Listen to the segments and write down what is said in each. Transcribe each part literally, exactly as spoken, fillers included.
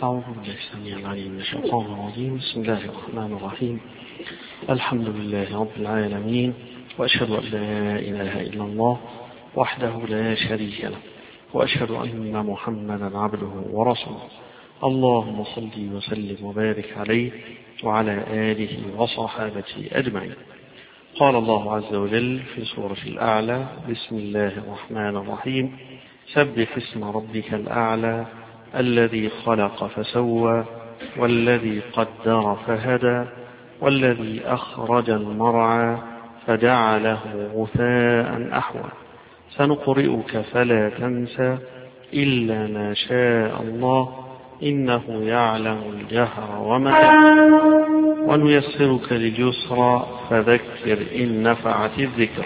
أعوذ بالله السميع العليم من الشيطان الرجيم. بسم الله الرحمن الرحيم. الحمد لله رب العالمين، وأشهد أن لا إله إلا الله وحده لا شريك له، وأشهد أن محمدا عبده ورسوله. اللهم صل وسلم وبارك عليه وعلى آله وصحابته أجمعين. قال الله عز وجل في سورة الأعلى: بسم الله الرحمن الرحيم. سبح اسم ربك الأعلى الذي خلق فسوى والذي قدر فهدى والذي أخرج المرعى فجعله غثاء أحوى سنقرئك فلا تنسى إلا ما شاء الله إنه يعلم الجهر وما ونيسرك لليسرى فذكر إن نفعت الذكرى.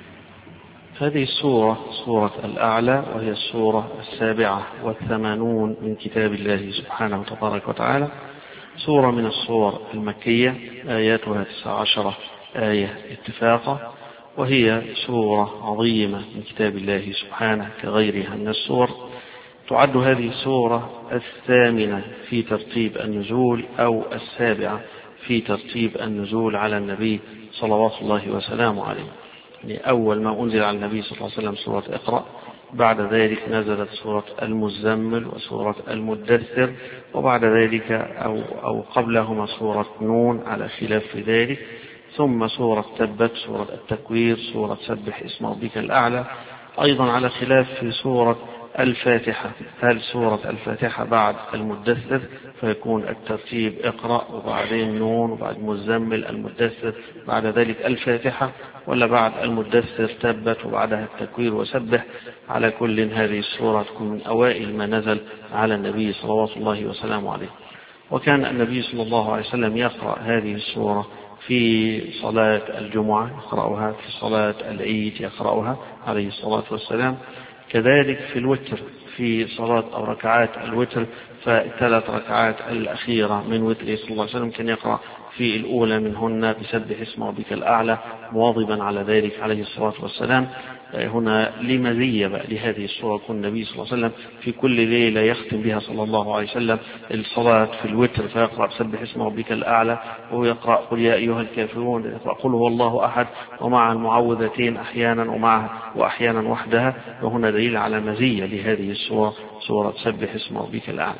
هذه السورة سورة الأعلى، وهي السورة السابعة والثمانون من كتاب الله سبحانه وتبارك وتعالى، سورة من السور المكية، آياتها تسع عشرة آية اتفاقا، وهي سورة عظيمة من كتاب الله سبحانه كغيرها من السور. تعد هذه السورة الثامنة في ترتيب النزول أو السابعة في ترتيب النزول على النبي صلوات الله وسلامه عليه. يعني أول ما أنزل على النبي صلى الله عليه وسلم سورة اقرأ، بعد ذلك نزلت سورة المزمل وسورة المدثر، وبعد ذلك أو, أو قبلهما سورة نون على خلاف في ذلك، ثم سورة تبت، سورة التكوير، سورة سبح اسم ربك الأعلى، أيضا على خلاف في سورة الفاتحة. هل سورة الفاتحة بعد المدثر فيكون الترتيب اقرأ وبعدين نون وبعد مزمل المدثر بعد ذلك الفاتحة، ولا بعد المدثر تبت وبعدها التكوير وسبح؟ على كل هذه السورة تكون من أوائل ما نزل على النبي صلوات الله وسلامه عليه. وكان النبي صلى الله عليه وسلم يقرأ هذه السورة في صلاة الجمعة، يقرأها في صلاة العيد، يقرأها عليه الصلاة والسلام، كذلك في الوتر، في صلاة أو ركعات الوتر، فالثلاث ركعات الأخيرة من وتره صلى الله عليه وسلم كان يقرأ في الأولى منهن بسبح اسم ربك الأعلى، مواظبا على ذلك عليه الصلاة والسلام. هنا لمزية لهذه السورة، يكون النبي صلى الله عليه وسلم في كل ليلة يختم بها صلى الله عليه وسلم الصلاة في الوتر، فيقرأ بسبح اسم ربك الأعلى، وهو يقرأ قل يا أيها الكافرون، يقرأ قل هو الله أحد، ومع المعوذتين أحيانا ومعها وأحيانا وحدها. وهنا دليل على مزية لهذه السورة، سورة سبح اسم ربك الأعلى.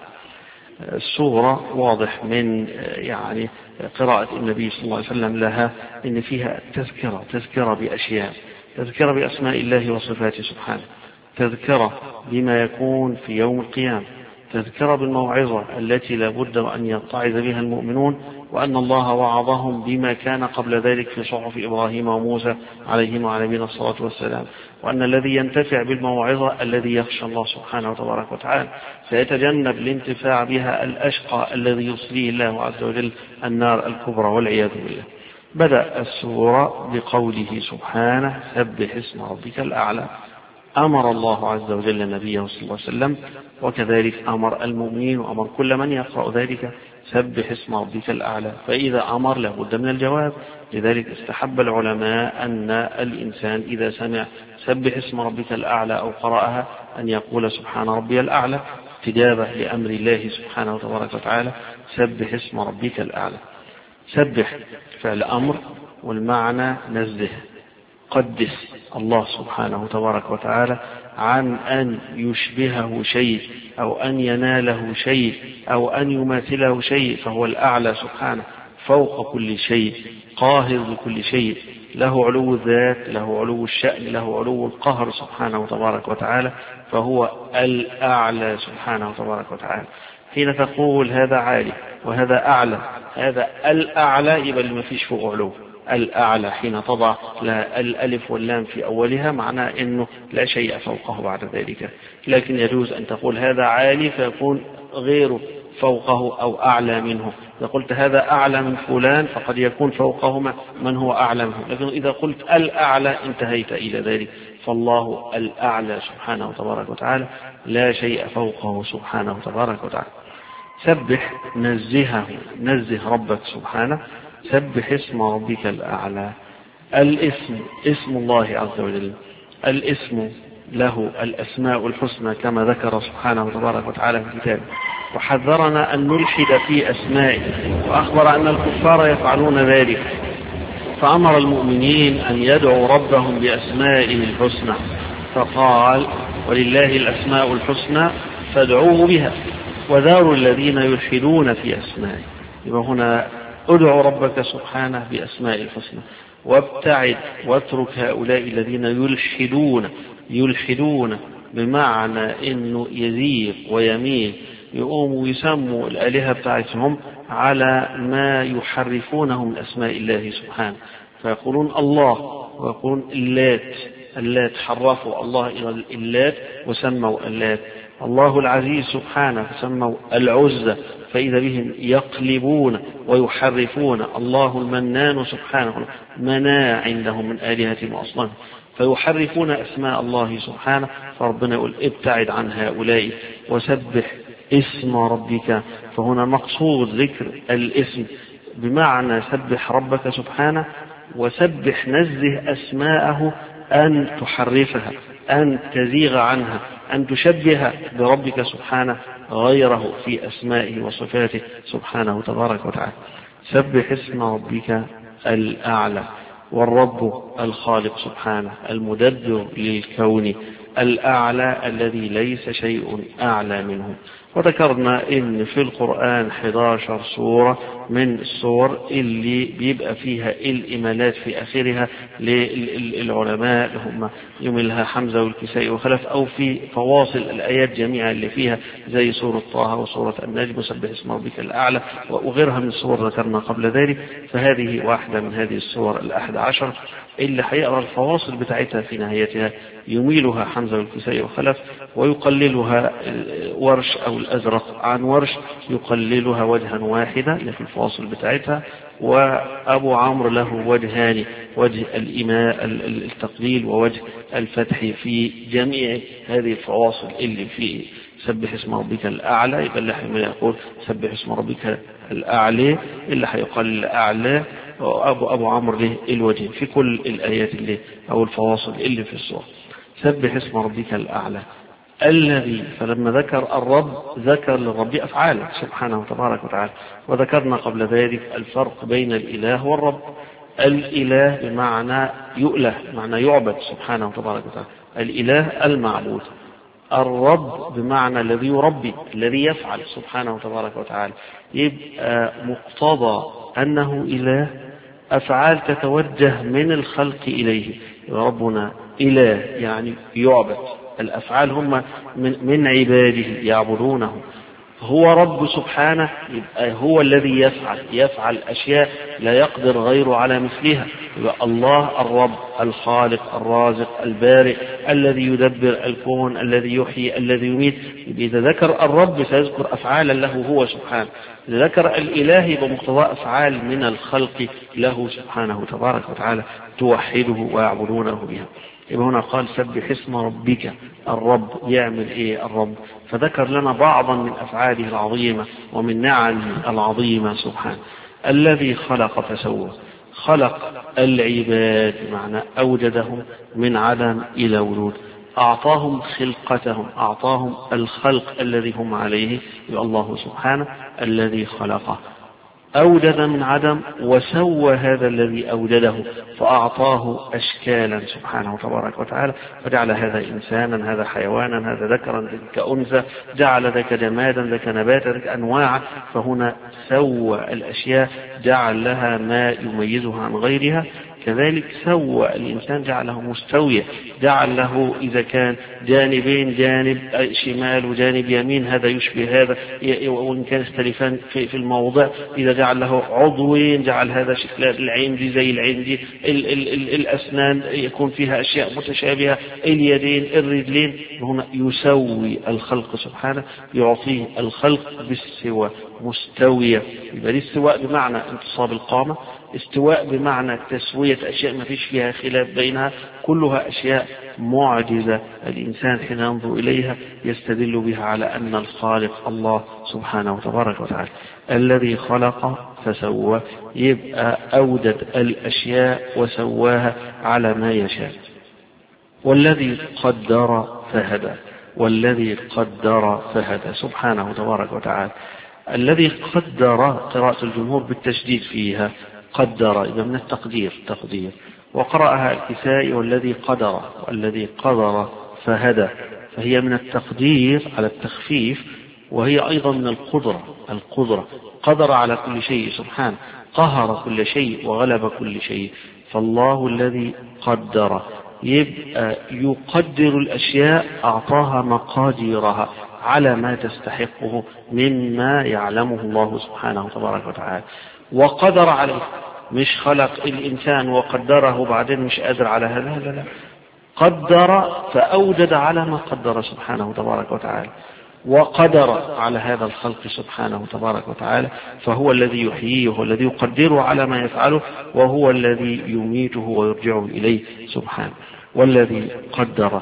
السورة واضح من يعني قراءة النبي صلى الله عليه وسلم لها إن فيها تذكرة تذكرة بأشياء، تذكرة بأسماء الله وصفاته سبحانه، تذكرة بما يكون في يوم القيامة، تذكرة بالموعظة التي لا بد أن يتعظ بها المؤمنون، وأن الله وعظهم بما كان قبل ذلك في صحف إبراهيم وموسى عليهما وعلى نبينا الصلاة والسلام، وأن الذي ينتفع بالموعظة الذي يخشى الله سبحانه وتبارك وتعالى، سيتجنب الانتفاع بها الأشقى الذي يصليه الله عز وجل النار الكبرى والعياذ بالله. بدأ السورة بقوله سبحانه: سبح اسم ربك الأعلى. أمر الله عز وجل نبيه صلى الله عليه وسلم، وكذلك أمر المؤمنين وأمر كل من يقرأ ذلك: سبح اسم ربك الأعلى. فإذا أمر لابد من الجواب، لذلك استحب العلماء أن الإنسان إذا سمع سبح اسم ربك الأعلى أو قرأها أن يقول سبحان ربي الأعلى، استجابة لأمر الله سبحانه وتبارك وتعالى: سبح اسم ربك الأعلى. سبح فعل أمر، والمعنى نزه، قدس الله سبحانه تبارك وتعالى عن أن يشبهه شيء أو أن يناله شيء أو أن يماثله شيء، فهو الأعلى سبحانه، فوق كل شيء، قاهر لكل شيء، له علو الذات، له علو الشأن، له علو القهر سبحانه تبارك وتعالى، فهو الأعلى سبحانه تبارك وتعالى. حين تقول هذا عالي وهذا أعلى، هذا الأعلى يبقى ما فيش فوق علو. الأعلى حين تضع الألف واللام في أولها معناه أنه لا شيء فوقه بعد ذلك، لكن يجوز أن تقول هذا عالي فيكون غيره فوقه أو أعلى منه. إذا قلت هذا أعلى من فلان فقد يكون فوقه من هو أعلى منه، لكن إذا قلت الأعلى انتهيت إلى ذلك. فالله الأعلى سبحانه وتبارك وتعالى، لا شيء فوقه سبحانه وتبارك وتعالى. سبح، نزهه، نزه ربك سبحانه. سبح اسم ربك الأعلى. الاسم اسم الله عز وجل، الاسم له الأسماء الحسنى كما ذكر سبحانه وتبارك وتعالى في كتابه، وحذرنا أن نلحد في أسمائه، وأخبر أن الكفار يفعلون ذلك، فأمر المؤمنين أن يدعوا ربهم بأسمائه الحسنى، فقال ولله الأسماء الحسنى فادعوه بها وذاروا الذين يلحدون في أسمائه. يبقى هنا ادعوا ربك سبحانه بأسماء الحسنى، وابتعد واترك هؤلاء الذين يلحدون يلحدون بمعنى انه يزيغ ويميل، يقوموا يسموا الآلهة بتاعتهم على ما يحرفونه من أسماء الله سبحانه، فيقولون الله ويقولون اللات، اللات حرفوا الله إلى اللات وسموا اللات، الله العزيز سبحانه فسموا العزة، فإذا بهم يقلبون ويحرفون. الله المنان سبحانه مناع عندهم من آلهتهم أصلا، فيحرفون أسماء الله سبحانه. فربنا يقول ابتعد عن هؤلاء وسبح اسم ربك. فهنا مقصود ذكر الاسم بمعنى سبح ربك سبحانه، وسبح نزه أسماءه أن تحرفها، أن تزيغ عنها، أن تشبه بربك سبحانه غيره في أسمائه وصفاته سبحانه تبارك وتعالى. سبح اسم ربك الأعلى. والرب الخالق سبحانه المدبر للكون الأعلى الذي ليس شيء أعلى منه. وذكرنا إن في القرآن إحدى عشرة سورة من السور اللي بيبقى فيها الإمالات في آخرها للعلماء هم يملها حمزة والكسائي وخلف، أو في فواصل الآيات جميعا اللي فيها زي سورة طه وسورة النجم وسبح اسم ربك الأعلى وغيرها من السور ذكرنا قبل ذلك. فهذه واحدة من هذه السور الأحد عشر اللي هيقرأ الفواصل بتاعتها في نهايتها يميلها حمزة والكسائي وخلف، ويقللها ورش أو الأزرق عن ورش يقللها وجها واحدا في الفواصل بتاعتها، وأبو عمرو له وجهان، وجه الإماء التقليل ووجه الفتح في جميع هذه الفواصل اللي في سبح اسم ربك الأعلى. يبقى اللي يقول سبح اسم ربك الأعلى اللي هيقلل أعلى، وأبو أبو عمرو له الوجه في كل الآيات اللي أو الفواصل اللي في السورة. سبح اسم ربك الأعلى الذي، فلما ذكر الرب ذكر للرب أفعاله سبحانه تبارك وتعالى. وذكرنا قبل ذلك الفرق بين الإله والرب. الإله بمعنى يؤله، بمعنى يعبد سبحانه تبارك وتعالى، الإله المعبود. الرب بمعنى الذي يربي، الذي يفعل سبحانه تبارك وتعالى. يبقى مقتضى أنه إله أفعال تتوجه من الخلق إليه. ربنا إله يعني يعبد، الأفعال هم من عباده يعبدونه. هو رب سبحانه، يبقى هو الذي يفعل يفعل أشياء لا يقدر غيره على مثلها. يبقى الله الرب الخالق الرازق البارئ الذي يدبر الكون الذي يحيي الذي يميت. إذا ذكر الرب سيذكر أفعالا له هو سبحانه. إذا ذكر الإله يبقى مقتضى أفعال من الخلق له سبحانه تبارك وتعالى توحده ويعبدونه بها. يبقى هنا قال سبح اسم ربك. الرب يعمل ايه الرب؟ فذكر لنا بعضا من افعاله العظيمة ومن نعمه العظيمة سبحانه. الذي خلق فسوى، خلق العباد بمعنى اوجدهم من عدم الى وجود، اعطاهم خلقتهم، اعطاهم الخلق الذي هم عليه. يبقى الله سبحانه الذي خلقه أوجد من عدم وسوى هذا الذي أوجده فأعطاه أشكالا سبحانه تبارك وتعالى، فجعل هذا إنسانا، هذا حيوانا، هذا ذكرا، ذاك أنثى، جعل ذاك جمادا، ذاك نباتا، ذاك أنواعا. فهنا سوى الأشياء، جعل لها ما يميزها عن غيرها. كذلك سوى الإنسان، جعله مستوية، جعل له إذا كان جانبين، جانب شمال وجانب يمين، هذا يشبه هذا وإن كان يختلفان في الموضع. إذا جعل له عضوين جعل هذا شكل العين دي زي العين دي، ال ال ال الأسنان يكون فيها أشياء متشابهة، اليدين، الرجلين. هنا يسوي الخلق سبحانه، يعطيه الخلق بالسوى مستوية. يبقى الاستواء بمعنى انتصاب القامة، استواء بمعنى تسوية أشياء ما فيش فيها خلاف بينها، كلها أشياء معجزة. الإنسان حين ينظر إليها يستدل بها على أن الخالق الله سبحانه وتبارك وتعالى. الذي خلق فسوى، يبقى أوجد الأشياء وسواها على ما يشاء. والذي قدر فهدى، والذي قدر فهدى سبحانه تبارك وتعالى. الذي قدر قراءة الجمهور بالتشديد فيها، قدر إذا من التقدير تقدير، وقرأها الكسائي والذي قدر، والذي قدر فهدى، فهي من التقدير على التخفيف، وهي أيضا من القدرة القدرة قدر على كل شيء سبحانه، قهر كل شيء وغلب كل شيء. فالله الذي قدر يبقى يقدر الأشياء، أعطاها مقاديرها على ما تستحقه مما يعلمه الله سبحانه تبارك وتعالى، وقدر عليه. مش خلق الإنسان وقدره بعدين مش قادر على هذا، لا لا، قدر فأوجد على ما قدر سبحانه تبارك وتعالى، وقدر على هذا الخلق سبحانه تبارك وتعالى. فهو الذي يحييه والذي يقدره على ما يفعله، وهو الذي يميته ويرجعه إليه سبحانه. والذي قدر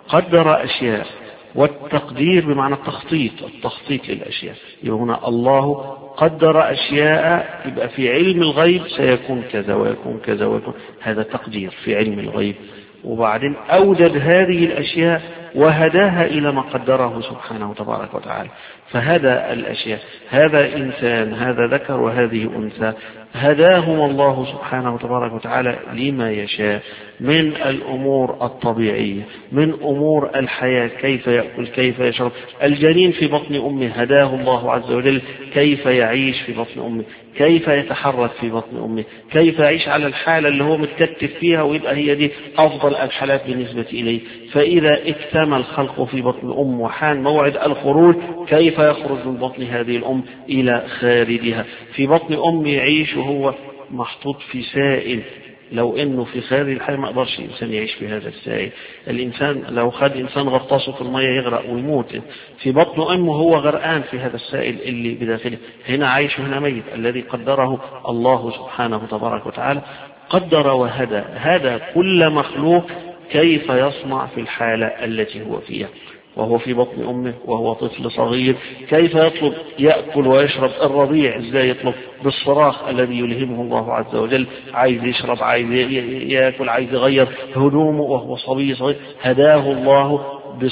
قدر أشياء، والتقدير بمعنى التخطيط التخطيط للأشياء. هنا الله قدر أشياء، يبقى في علم الغيب سيكون كذا ويكون كذا ويكون، هذا تقدير في علم الغيب. وبعدين أوجد هذه الأشياء وهداها إلى ما قدره سبحانه تبارك وتعالى، فهدى الأشياء. هذا إنسان، هذا ذكر وهذه أنثى، هداهم الله سبحانه تبارك وتعالى لما يشاء من الأمور الطبيعية، من أمور الحياة، كيف يأكل، كيف يشرب. الجنين في بطن أمه هداه الله عز وجل كيف يعيش في بطن أمه، كيف يتحرك في بطن أمه، كيف يعيش على الحالة اللي هو متكتف فيها، ويبقى هي دي أفضل الحالات بالنسبة إليه. فإذا اكتمل الخلق في بطن الأم وحان موعد الخروج، كيف يخرج من بطن هذه الأم إلى خارجها. في بطن أم يعيش وهو محطوط في سائل، لو انه في خارج الحياة ما قدرش الانسان يعيش في هذا السائل. الانسان لو خد انسان غطاسه في المية يغرق ويموت. في بطن امه هو غرقان في هذا السائل اللي بداخله، هنا عايش وهنا ميت. الذي قدره الله سبحانه تبارك وتعالى، قدر وهدى، هدى كل مخلوق كيف يصنع في الحالة التي هو فيها، وهو في بطن أمه وهو طفل صغير. كيف يطلب يأكل ويشرب؟ الرضيع ازاي يطلب؟ بالصراخ الذي يلهمه الله عز وجل، عايز يشرب، عايز يأكل، عايز يغير هدومه وهو صبي صغير. هداه الله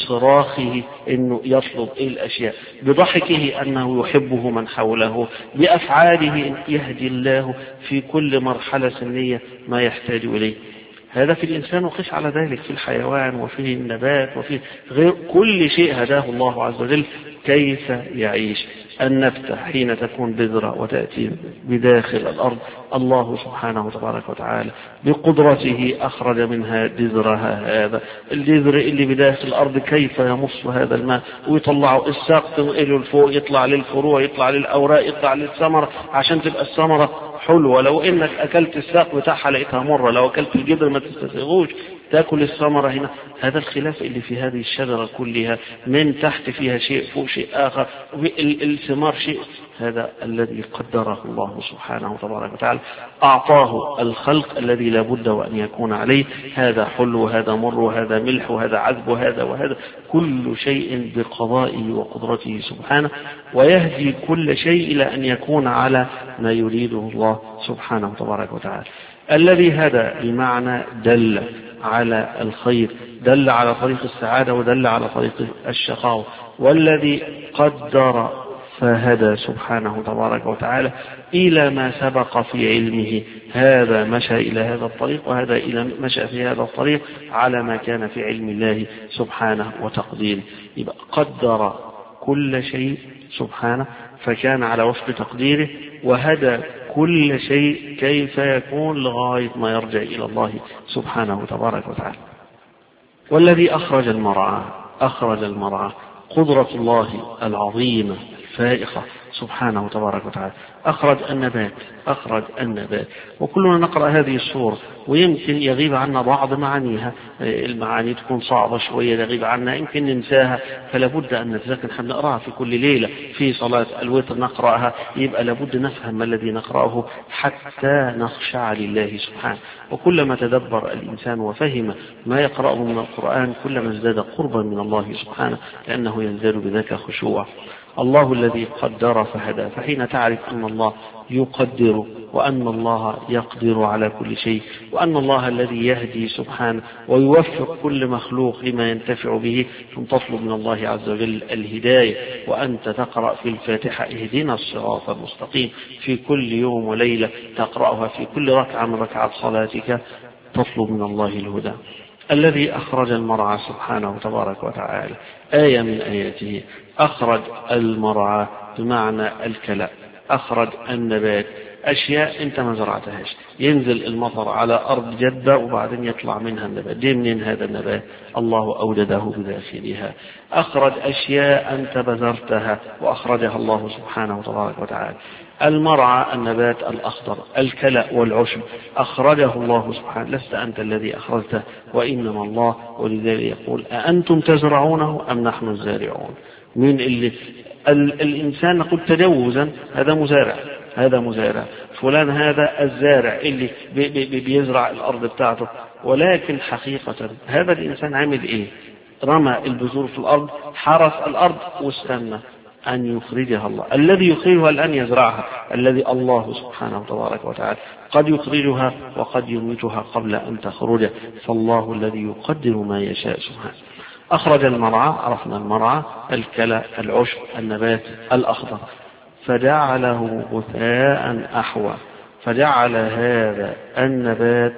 بصراخه انه يطلب الاشياء، بضحكه انه يحبه من حوله، بافعاله يهدي الله في كل مرحلة سنية ما يحتاج اليه. هذا في الإنسان، وقس على ذلك في الحيوان وفي النبات وفي غير كل شيء هداه الله عز وجل كيف يعيش. النبتة حين تكون بذرة وتأتي بداخل الأرض، الله سبحانه تبارك وتعالى بقدرته أخرج منها بذرها. هذا البذر اللي بداخل الأرض كيف يمص هذا الماء ويطلعه، الساق تنقله لفوق، يطلع للفروع، يطلع للأوراق، يطلع للثمرة، عشان تبقى الثمرة حلوة. لو انك اكلت الساق بتاعها لقيتها مرة، لو اكلت الجذر ما تستسيغوش، تاكل الثمرة هنا. هذا الخلاف اللي في هذه الشجرة كلها، من تحت فيها شيء، فوق شيء آخر، الثمار شيء. هذا الذي قدره الله سبحانه تبارك وتعالى، أعطاه الخلق الذي لا بد وأن يكون عليه. هذا حلو وهذا مر وهذا ملح وهذا عذب وهذا وهذا، كل شيء بقضائه وقدرته سبحانه، ويهدي كل شيء إلى أن يكون على ما يريده الله سبحانه تبارك وتعالى. الذي هدى بمعنى دل على الخير، دل على طريق السعادة ودل على طريق الشقاوة. والذي قدر فهدى سبحانه تبارك وتعالى إلى ما سبق في علمه، هذا مشى إلى هذا الطريق وهذا إلى مشى في هذا الطريق على ما كان في علم الله سبحانه وتقديره. يبقى قدر كل شيء سبحانه فكان على وفق تقديره، وهدى كل شيء كيف يكون لغاية ما يرجع إلى الله سبحانه تبارك وتعالى. والذي أخرج المرعى أخرج المرعى قدرة الله العظيمة الفائقة سبحانه تبارك وتعالى. أخرج النبات أخرج النبات وكلنا نقرأ هذه السورة ويمكن يغيب عنا بعض معانيها، المعاني تكون صعبة شوية يغيب عنا، يمكن ننساها، فلا بد أن نتذكر. نحن نقرأها في كل ليلة في صلاة الوتر نقرأها، يبقى لابد نفهم ما الذي نقرأه حتى نخشع لله سبحانه. وكلما تدبر الإنسان وفهم ما يقرأه من القرآن كلما ازداد قربا من الله سبحانه، لأنه يزداد بذاك خشوع. الله الذي قدر فهدى، فحين تعرف أن الله يقدر وأن الله يقدر على كل شيء، وأن الله الذي يهدي سبحانه ويوفق كل مخلوق لما ينتفع به. ثم تطلب من الله عز وجل الهداية، وأنت تقرأ في الفاتحة اهدنا الصراط المستقيم في كل يوم وليلة، تقرأها في كل ركعة من ركعات صلاتك، تطلب من الله الهدى. الذي أخرج المرعى سبحانه تبارك وتعالى، آية من آياته، أخرج المرعى بمعنى الكلى، أخرج النبات، أشياء أنت ما زرعتهاش، ينزل المطر على أرض جدة وبعدين يطلع منها النبات. دي منين هذا النبات؟ الله أوجده بداخلها. أخرج أشياء أنت بذرتها وأخرجها الله سبحانه تبارك وتعالى. المرعى النبات الأخضر، الكلى والعشب أخرجه الله سبحانه، لست أنت الذي أخرجته وإنما الله. ولذلك يقول أأنتم تزرعونه أم نحن الزارعون؟ من اللي ال... الإنسان نقول تجوزا هذا مزارع، هذا مزارع فلان، هذا الزارع اللي بي بي بيزرع الأرض بتاعته، ولكن حقيقة هذا الإنسان عمل إيه؟ رمى البذور في الأرض، حرث الأرض واستنى أن يخرجها الله. الذي يخرجها الآن يزرعها، الذي الله سبحانه تبارك وتعالى قد يخرجها وقد يميتها قبل أن تخرج، فالله الذي يقدر ما يشاء سبحانه. أخرج المرعى، عرفنا المرعى، الكلى، العشب، النبات الأخضر، فجعله غثاء أحوى، فجعل هذا النبات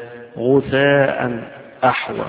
غثاء أحوى.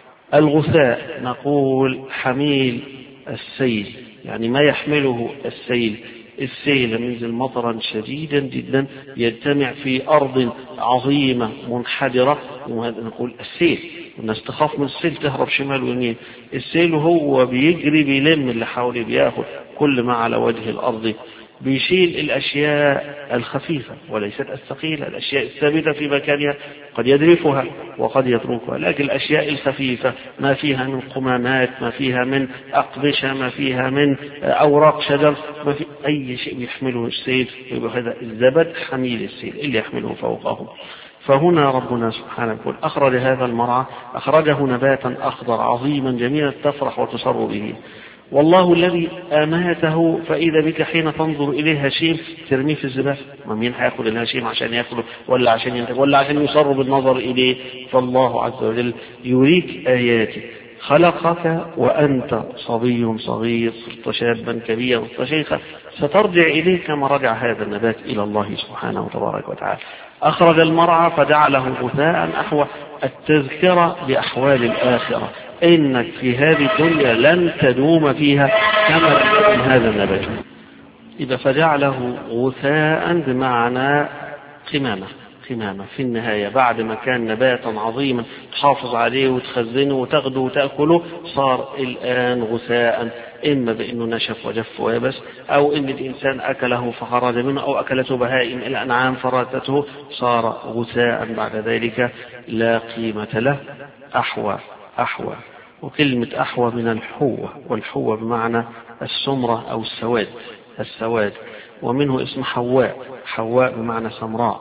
الغثاء نقول حميل السيل، يعني ما يحمله السيل. السيل ينزل مطرا شديدا جدا يجتمع في أرض عظيمة منحدرة، وهذا نقول السيل، الناس تخاف من السيل تهرب شمال ويمين. السيل هو بيجري بيلم اللي حواليه، بياخد كل ما على وجه الأرض، بيشيل الأشياء الخفيفة وليست الثقيلة. الأشياء الثابتة في مكانها قد يدركها وقد يتركها، لكن الأشياء الخفيفة ما فيها من قمامات، ما فيها من أقمشة، ما فيها من أوراق شجر، ما في أي شيء يحمله السيل، هذا الزبد حميل السيل اللي يحمله فوقه. فهنا ربنا سبحانه يقول أخرج هذا المرعى، أخرجه نباتا أخضر عظيما جميلا تفرح وتسر به. والله الذي أماته فإذا بك حين تنظر إليه هشيم ترميه في الزبالة. ما مين هياخد الهشيم عشان يأكله ولا عشان ينتج ولا عشان يصر بالنظر إليه؟ فالله عز وجل يريك آياته. خلقك وأنت صبي صغير، صرت شابا كبيرا، صرت شيخا، سترجع إليه كما رجع هذا النبات إلى الله سبحانه وتبارك وتعالى. أخرج المرعى فجعله غثاء أحوى، التذكرة بأحوال الآخرة، إنك في هذه الدنيا لن تدوم فيها كما لم هذا النبات. إذا فجعله غثاء بمعنى قمامة، قمامة في النهاية، بعد ما كان نباتا عظيما تحافظ عليه وتخزنه وتغدو وتأكله، صار الآن غثاء، إما بأنه نشف وجف ويبس، أو إن الإنسان أكله فخرج منه، أو أكلته بهائم الأنعام فراتته، صار غثاء بعد ذلك لا قيمة له. أحوى، أحوى، وكلمة أحوى من الحوة، والحوة بمعنى السمرة أو السواد، السواد، ومنه اسم حواء، حواء بمعنى سمراء،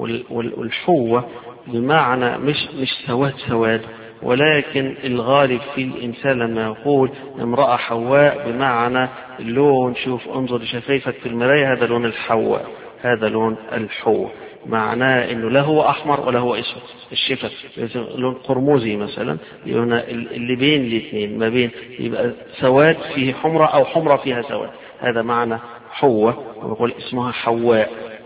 والحوة بمعنى مش مش سواد سواد، ولكن الغالب في الإنسان لما يقول امرأة حواء بمعنى اللون، شوف انظر لشفايفك في المراية، هذا لون الحواء، هذا لون الحوة، معناه انه لا هو احمر ولا هو اسود، الشفة لون قرمزي مثلا، اللي بين الاثنين، ما بين يبقى سواد فيه حمرة او حمرة فيها سواد، هذا معنى حوة، ونقول اسمها حواء.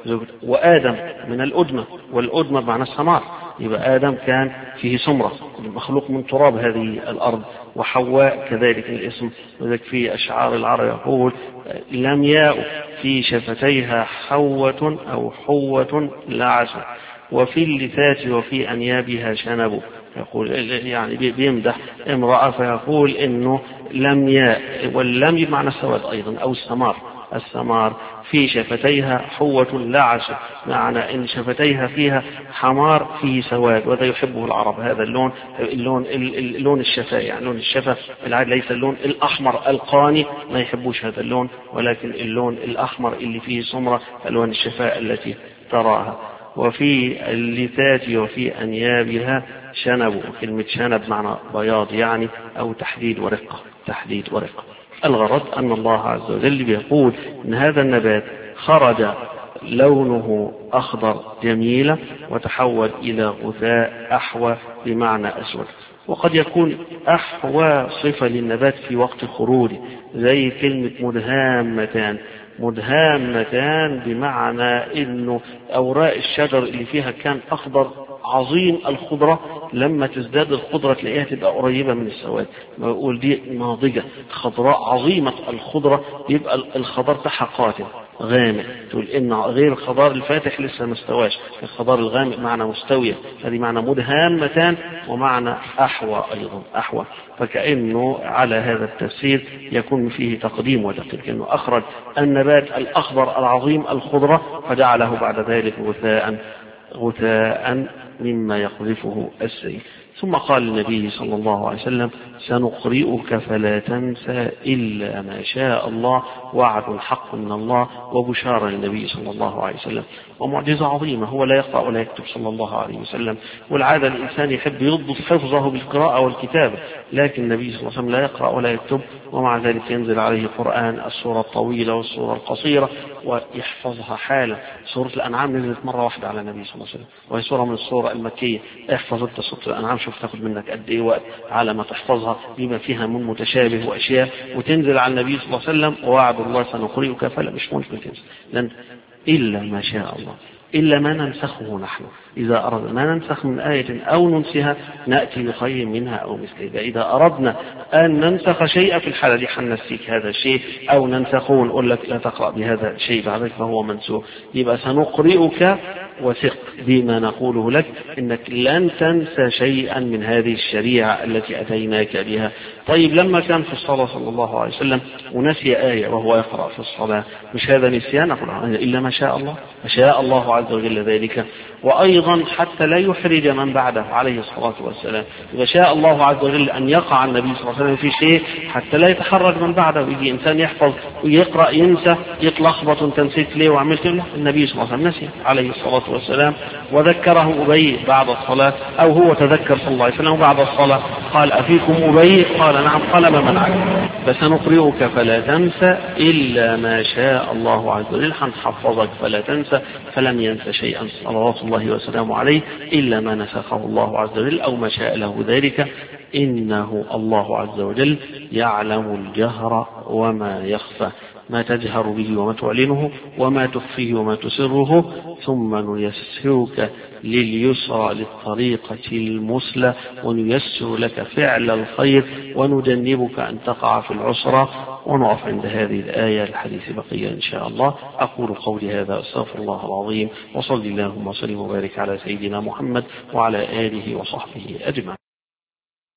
وآدم من الأدمة، والأدمة بمعنى السمار، يبقى آدم كان فيه سمرة، مخلوق من تراب هذه الأرض، وحواء كذلك الاسم. وذلك في أشعار العرب يقول لم ياء في شفتيها حوة أو حوة لعس، وفي اللثات وفي أنيابها شنب. يقول يعني بيمدح امرأة فيقول إنه لم ياء، واللم بمعنى السواد أيضا أو السمار، السمار في شفتيها حوة لعس، معنى ان شفتيها فيها حمار فيه سواد، وهذا يحبه العرب، هذا اللون، اللون اللون الشفاء، يعني لون الشفاء العاد، ليس اللون الاحمر القاني، ما يحبوش هذا اللون، ولكن اللون الاحمر اللي فيه سمرة، الوان الشفاء التي تراها. وفي اللثات وفي انيابها شنب، كلمة شنب معنى بياض يعني، او تحديد ورقة، تحديد ورقة. الغرض أن الله عز وجل بيقول أن هذا النبات خرج لونه أخضر جميلة وتحول إلى غثاء أحوى بمعنى أسود. وقد يكون أحوى صفة للنبات في وقت خروجه، زي كلمة مدهامتان. مدهامتان بمعنى إنه أوراق الشجر اللي فيها كان أخضر عظيم الخضرة، لما تزداد الخضرة تلاقيها تبقى قريبة من السواد. ما بقول دي ناضجة خضراء عظيمة الخضرة، يبقى الخضار بتاعها قاتل غامق. تقول إن غير الخضار الفاتح لسه ما استواش، الخضار الغامق معنى مستوية، هذه معنى مدهامتان، ومعنى أحوى أيضا أحوى. فكأنه على هذا التفسير يكون فيه تقديم وتقديم، كأنه أخرج النبات الأخضر العظيم الخضرة فجعله بعد ذلك غثاء غثاء مما يقذفه السيل. ثم قال النبي صلى الله عليه وسلم: سنقرئك فلا تنسى إلا ما شاء الله، وعد حق من الله وبشارة للنبي صلى الله عليه وسلم، ومعجزة عظيمة. هو لا يقرأ ولا يكتب صلى الله عليه وسلم، والعادة الإنسان يحب يضبط حفظه بالقراءة والكتابة، لكن النبي صلى الله عليه وسلم لا يقرأ ولا يكتب، ومع ذلك ينزل عليه قرآن السورة الطويلة والسورة القصيرة ويحفظها حالا. سورة الأنعام نزلت مرة واحدة على النبي صلى الله عليه وسلم، وهي سورة من السورة المكية. احفظ انت سورة الأنعام، شوف تاخد منك قد ايه وقت على ما تحفظها، بما فيها من متشابه وأشياء، وتنزل على النبي صلى الله عليه وسلم: ووعد الله سنقرئك فلا، مش ممكن تنزل لن إلا ما شاء الله، إلا ما ننسخه نحن إذا أردنا، ما ننسخ من آية أو ننسها نأتي بخير منها أو مثلها. إذا أردنا أن ننسخ شيئا في الحالة دي حنسيك هذا الشيء، أو ننسخه ونقول لك لا تقرأ بهذا الشيء بعدك فهو منسوخ. يبقى سنقرئك، وثق بما نقوله لك إنك لن تنسى شيئا من هذه الشريعة التي أتيناك بها. طيب لما كان في الصلاة صلى الله عليه وسلم ونسي آية وهو يقرأ في الصلاة، مش هذا نسيان؟ أقول إلا ما شاء الله، ما شاء الله عز وجل ذلك. وأيضا حتى لا يحرج من بعده عليه الصلاة والسلام، إذا شاء الله عز وجل أن يقع النبي صلى الله عليه وسلم في شيء حتى لا يتحرج من بعده، يجي إنسان يحفظ ويقرأ ينسى يتلخبط وانت نسيت ليه وعملت له. النبي صلى الله عليه وسلم نسي عليه الصلاة والسلام، وذكره أبي بعد الصلاة، أو هو تذكر صلى الله عليه وسلم بعد الصلاة قال: أفيكم أبي؟ قال: نعم. قال: ما منعك؟ فسنقرئك فلا تنسى إلا ما شاء الله عز وجل، حفظك فلا تنسى، فلم ينسى شيئا صلوات الله وسلامه عليه إلا ما نسخه الله عز وجل أو ما شاء له ذلك، إنه الله عز وجل يعلم الجهر وما يخفى، ما تجهر به وما تعلنه، وما تخفيه وما تسره. ثم نيسرك لليسرى للطريقة المثلى، ونيسر لك فعل الخير، ونجنبك أن تقع في العسرة. ونقف عند هذه الآية، الحديث بقية إن شاء الله. أقول قولي هذا، أستغفر الله العظيم، وصلي اللهم وسلم وبارك على سيدنا محمد وعلى آله وصحبه أجمعين.